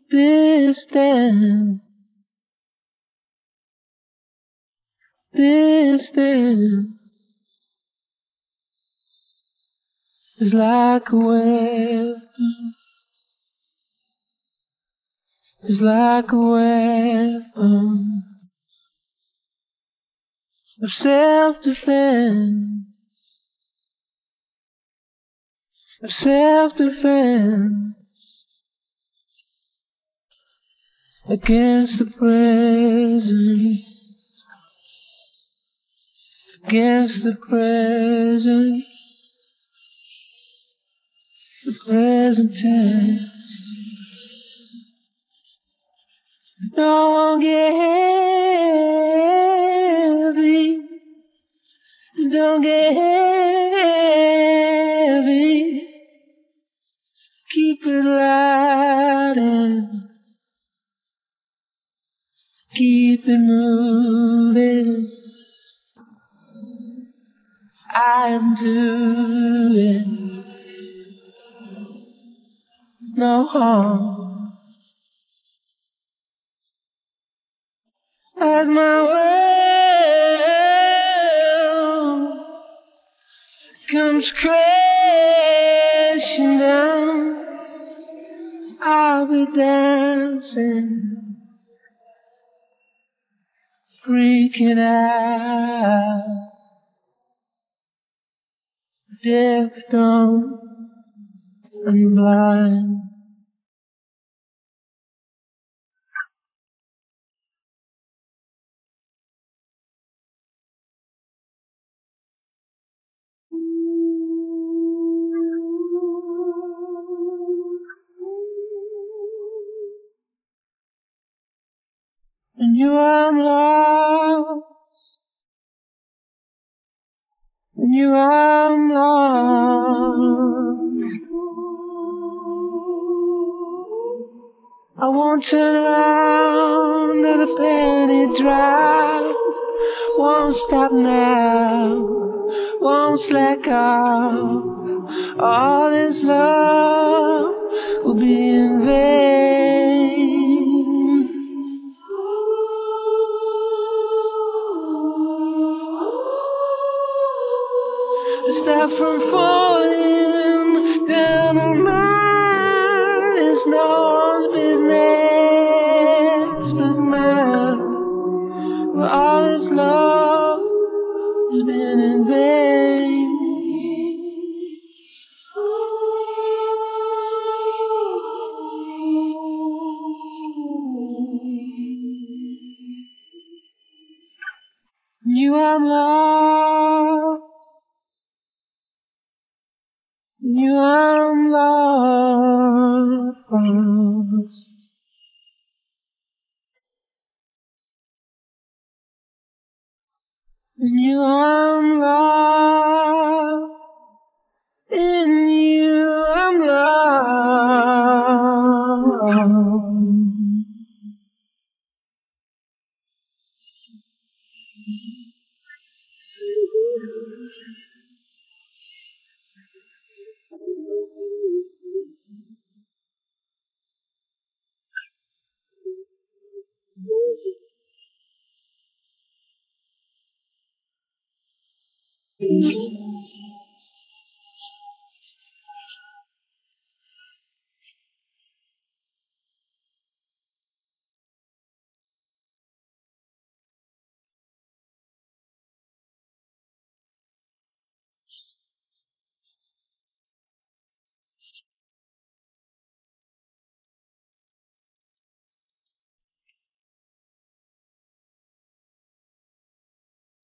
Distant is like a weapon. It's like a weapon of self-defense, against the present, the present tense. Don't get heavy, don't get heavy. Keep it light and keep it moving. I'm doing no harm. As my world comes crashing down, I'll be dancing, freaking out, deaf, dumb, and blind. And you are lost, and you are lost. I won't turn around at a penny drop. Won't stop now, won't slack off. All this love will be in vain. Stop from falling down on mine. It's no one's business but mine. But all this love has been in vain. You are lost. You are lost. You are lost. In you I'm lost.